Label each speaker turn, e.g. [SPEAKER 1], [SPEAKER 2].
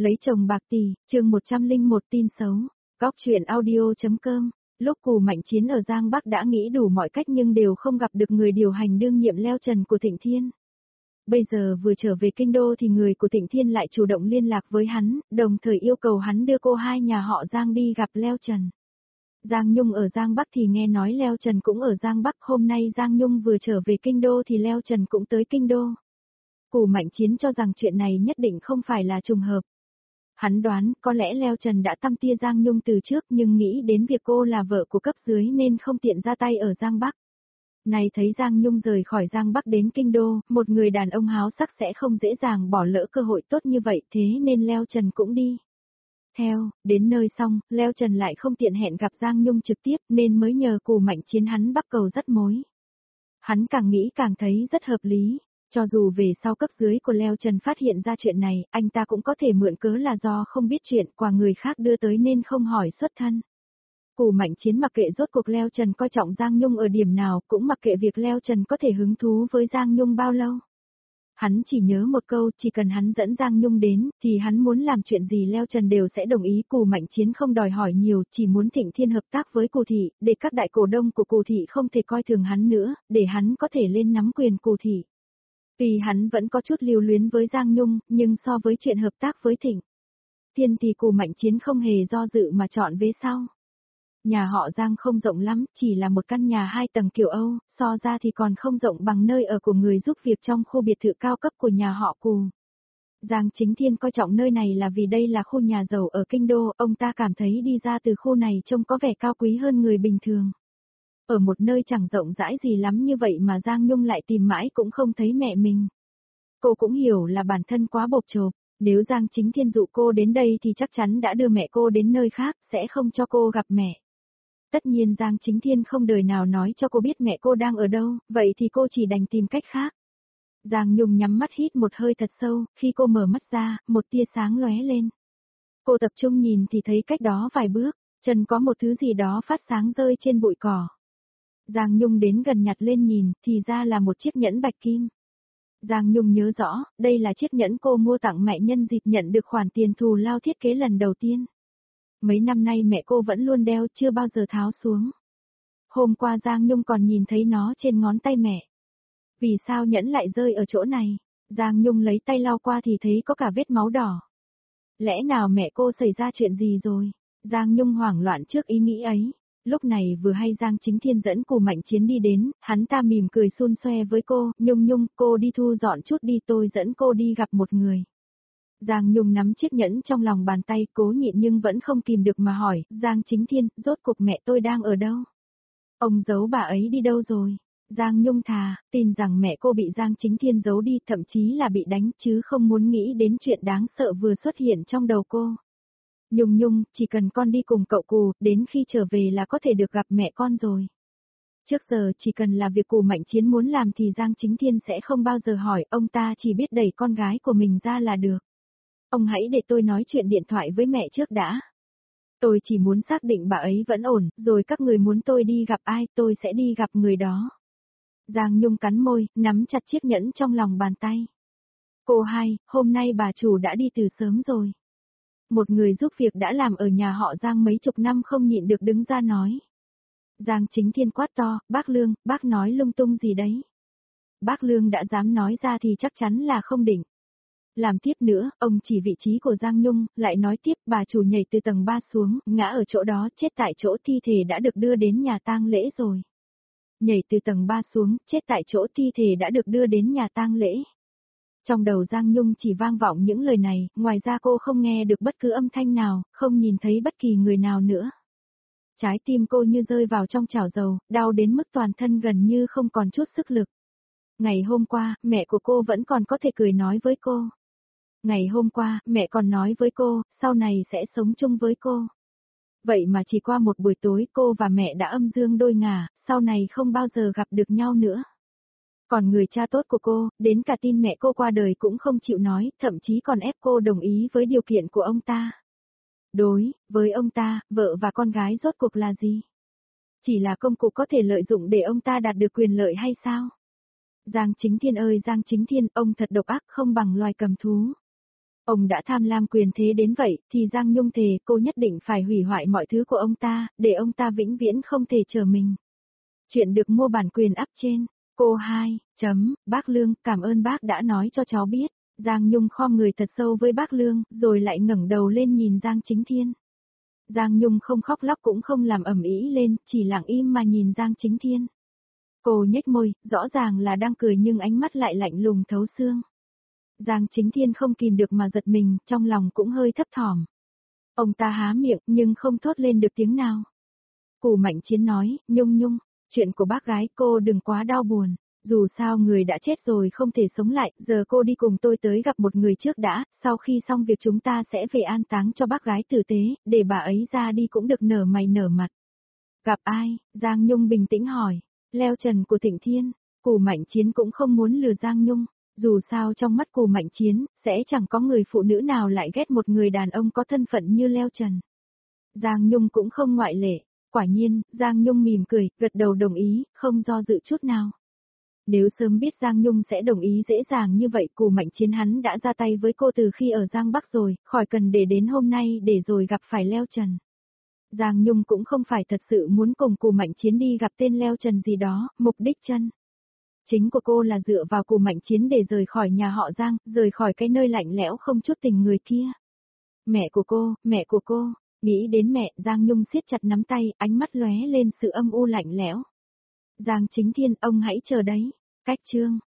[SPEAKER 1] Lấy chồng bạc tỷ, chương 101 tin xấu. Góc truyện audio.com. Lúc Cù Mạnh Chiến ở Giang Bắc đã nghĩ đủ mọi cách nhưng đều không gặp được người điều hành đương nhiệm Leo Trần của Thịnh Thiên. Bây giờ vừa trở về kinh đô thì người của Thịnh Thiên lại chủ động liên lạc với hắn, đồng thời yêu cầu hắn đưa cô hai nhà họ Giang đi gặp Leo Trần. Giang Nhung ở Giang Bắc thì nghe nói Leo Trần cũng ở Giang Bắc, hôm nay Giang Nhung vừa trở về kinh đô thì Leo Trần cũng tới kinh đô. Cù Mạnh Chiến cho rằng chuyện này nhất định không phải là trùng hợp. Hắn đoán có lẽ Leo Trần đã tăm tia Giang Nhung từ trước nhưng nghĩ đến việc cô là vợ của cấp dưới nên không tiện ra tay ở Giang Bắc. Này thấy Giang Nhung rời khỏi Giang Bắc đến kinh đô, một người đàn ông háo sắc sẽ không dễ dàng bỏ lỡ cơ hội tốt như vậy, thế nên Leo Trần cũng đi. Theo, đến nơi xong, Leo Trần lại không tiện hẹn gặp Giang Nhung trực tiếp nên mới nhờ Cù Mạnh Chiến hắn bắt cầu dắt mối. Hắn càng nghĩ càng thấy rất hợp lý. Cho dù về sau cấp dưới của Leo Trần phát hiện ra chuyện này, anh ta cũng có thể mượn cớ là do không biết chuyện qua người khác đưa tới nên không hỏi xuất thân. Cù Mạnh Chiến mặc kệ rốt cuộc Leo Trần coi trọng Giang Nhung ở điểm nào, cũng mặc kệ việc Leo Trần có thể hứng thú với Giang Nhung bao lâu. Hắn chỉ nhớ một câu, chỉ cần hắn dẫn Giang Nhung đến, thì hắn muốn làm chuyện gì Leo Trần đều sẽ đồng ý. Cù Mạnh Chiến không đòi hỏi nhiều, chỉ muốn Thịnh Thiên hợp tác với Cù Thị, để các đại cổ đông của Cù Thị không thể coi thường hắn nữa, để hắn có thể lên nắm quyền Cù Thị. Tuy hắn vẫn có chút lưu luyến với Giang Nhung, nhưng so với chuyện hợp tác với Thịnh Thiên thì Cù Mạnh Chiến không hề do dự mà chọn vế sau. Nhà họ Giang không rộng lắm, chỉ là một căn nhà 2 tầng kiểu Âu, so ra thì còn không rộng bằng nơi ở của người giúp việc trong khu biệt thự cao cấp của nhà họ Cù. Giang Chính Thiên coi trọng nơi này là vì đây là khu nhà giàu ở kinh đô, ông ta cảm thấy đi ra từ khu này trông có vẻ cao quý hơn người bình thường. Ở một nơi chẳng rộng rãi gì lắm như vậy mà Giang Nhung lại tìm mãi cũng không thấy mẹ mình. Cô cũng hiểu là bản thân quá bộp chộp, nếu Giang Chính Thiên dụ cô đến đây thì chắc chắn đã đưa mẹ cô đến nơi khác, sẽ không cho cô gặp mẹ. Tất nhiên Giang Chính Thiên không đời nào nói cho cô biết mẹ cô đang ở đâu, vậy thì cô chỉ đành tìm cách khác. Giang Nhung nhắm mắt hít một hơi thật sâu, khi cô mở mắt ra, một tia sáng lóe lên. Cô tập trung nhìn thì thấy cách đó vài bước, chân có một thứ gì đó phát sáng rơi trên bụi cỏ. Giang Nhung đến gần nhặt lên nhìn, thì ra là một chiếc nhẫn bạch kim. Giang Nhung nhớ rõ, đây là chiếc nhẫn cô mua tặng mẹ nhân dịp nhận được khoản tiền thù lao thiết kế lần đầu tiên. Mấy năm nay mẹ cô vẫn luôn đeo, chưa bao giờ tháo xuống. Hôm qua Giang Nhung còn nhìn thấy nó trên ngón tay mẹ. Vì sao nhẫn lại rơi ở chỗ này? Giang Nhung lấy tay lau qua thì thấy có cả vết máu đỏ. Lẽ nào mẹ cô xảy ra chuyện gì rồi? Giang Nhung hoảng loạn trước ý nghĩ ấy. Lúc này vừa hay Giang Chính Thiên dẫn Cù Mạnh Chiến đi đến, hắn ta mỉm cười xun xoe với cô, Nhung, cô đi thu dọn chút đi, tôi dẫn cô đi gặp một người. Giang Nhung nắm chiếc nhẫn trong lòng bàn tay, cố nhịn nhưng vẫn không kìm được mà hỏi, Giang Chính Thiên, rốt cuộc mẹ tôi đang ở đâu? Ông giấu bà ấy đi đâu rồi? Giang Nhung tin rằng mẹ cô bị Giang Chính Thiên giấu đi, thậm chí là bị đánh, chứ không muốn nghĩ đến chuyện đáng sợ vừa xuất hiện trong đầu cô. Nhung, chỉ cần con đi cùng cậu Cù, đến khi trở về là có thể được gặp mẹ con rồi. Trước giờ chỉ cần là việc Cù Mạnh Chiến muốn làm thì Giang Chính Thiên sẽ không bao giờ hỏi, ông ta chỉ biết đẩy con gái của mình ra là được. Ông hãy để tôi nói chuyện điện thoại với mẹ trước đã. Tôi chỉ muốn xác định bà ấy vẫn ổn, rồi các người muốn tôi đi gặp ai, tôi sẽ đi gặp người đó. Giang Nhung cắn môi, nắm chặt chiếc nhẫn trong lòng bàn tay. Cô hai, hôm nay bà chủ đã đi từ sớm rồi. Một người giúp việc đã làm ở nhà họ Giang mấy chục năm không nhịn được đứng ra nói. Giang Chính Thiên quát to, bác Lương, bác nói lung tung gì đấy? Bác Lương đã dám nói ra thì chắc chắn là không định. Làm tiếp nữa, ông chỉ vị trí của Giang Nhung, lại nói tiếp, bà chủ nhảy từ tầng 3 xuống, ngã ở chỗ đó, chết tại chỗ, thi thể đã được đưa đến nhà tang lễ rồi. Nhảy từ tầng 3 xuống, chết tại chỗ, thi thể đã được đưa đến nhà tang lễ. Trong đầu Giang Nhung chỉ vang vọng những lời này, ngoài ra cô không nghe được bất cứ âm thanh nào, không nhìn thấy bất kỳ người nào nữa. Trái tim cô như rơi vào trong chảo dầu, đau đến mức toàn thân gần như không còn chút sức lực. Ngày hôm qua, mẹ của cô vẫn còn có thể cười nói với cô. Ngày hôm qua, mẹ còn nói với cô, sau này sẽ sống chung với cô. Vậy mà chỉ qua một buổi tối cô và mẹ đã âm dương đôi ngả, sau này không bao giờ gặp được nhau nữa. Còn người cha tốt của cô, đến cả tin mẹ cô qua đời cũng không chịu nói, thậm chí còn ép cô đồng ý với điều kiện của ông ta. Đối với ông ta, vợ và con gái rốt cuộc là gì? Chỉ là công cụ có thể lợi dụng để ông ta đạt được quyền lợi hay sao? Giang Chính Thiên ơi Giang Chính Thiên, ông thật độc ác không bằng loài cầm thú. Ông đã tham lam quyền thế đến vậy, thì Giang Nhung thề cô nhất định phải hủy hoại mọi thứ của ông ta, để ông ta vĩnh viễn không thể trở mình. Chuyện được mua bản quyền up trên. Cô 2. Bác Lương, cảm ơn bác đã nói cho cháu biết. Giang Nhung khom người thật sâu với bác Lương, rồi lại ngẩng đầu lên nhìn Giang Chính Thiên. Giang Nhung không khóc lóc cũng không làm ầm ĩ lên, chỉ lặng im mà nhìn Giang Chính Thiên. Cô nhếch môi, rõ ràng là đang cười nhưng ánh mắt lại lạnh lùng thấu xương. Giang Chính Thiên không kìm được mà giật mình, trong lòng cũng hơi thấp thỏm. Ông ta há miệng nhưng không thốt lên được tiếng nào. Cù Mạnh Chiến nói, Nhung, chuyện của bác gái cô đừng quá đau buồn. Dù sao người đã chết rồi không thể sống lại, giờ cô đi cùng tôi tới gặp một người trước đã, sau khi xong việc chúng ta sẽ về an táng cho bác gái tử tế, để bà ấy ra đi cũng được nở mày nở mặt. Gặp ai? Giang Nhung bình tĩnh hỏi. Leo Trần của Thịnh Thiên. Cù Mạnh Chiến cũng không muốn lừa Giang Nhung. Dù sao trong mắt Cù Mạnh Chiến, sẽ chẳng có người phụ nữ nào lại ghét một người đàn ông có thân phận như Leo Trần. Giang Nhung cũng không ngoại lệ. Quả nhiên, Giang Nhung mỉm cười, gật đầu đồng ý, không do dự chút nào. Nếu sớm biết Giang Nhung sẽ đồng ý dễ dàng như vậy, Cù Mạnh Chiến hắn đã ra tay với cô từ khi ở Giang Bắc rồi, khỏi cần để đến hôm nay để rồi gặp phải Leo Trần. Giang Nhung cũng không phải thật sự muốn cùng Cù Mạnh Chiến đi gặp tên Leo Trần gì đó, mục đích chân chính của cô là dựa vào Cù Mạnh Chiến để rời khỏi nhà họ Giang, rời khỏi cái nơi lạnh lẽo không chút tình người kia. Mẹ của cô, nghĩ đến mẹ, Giang Nhung siết chặt nắm tay, ánh mắt lóe lên sự âm u lạnh lẽo. Giang Chính Thiên, ông hãy chờ đấy. Cách chương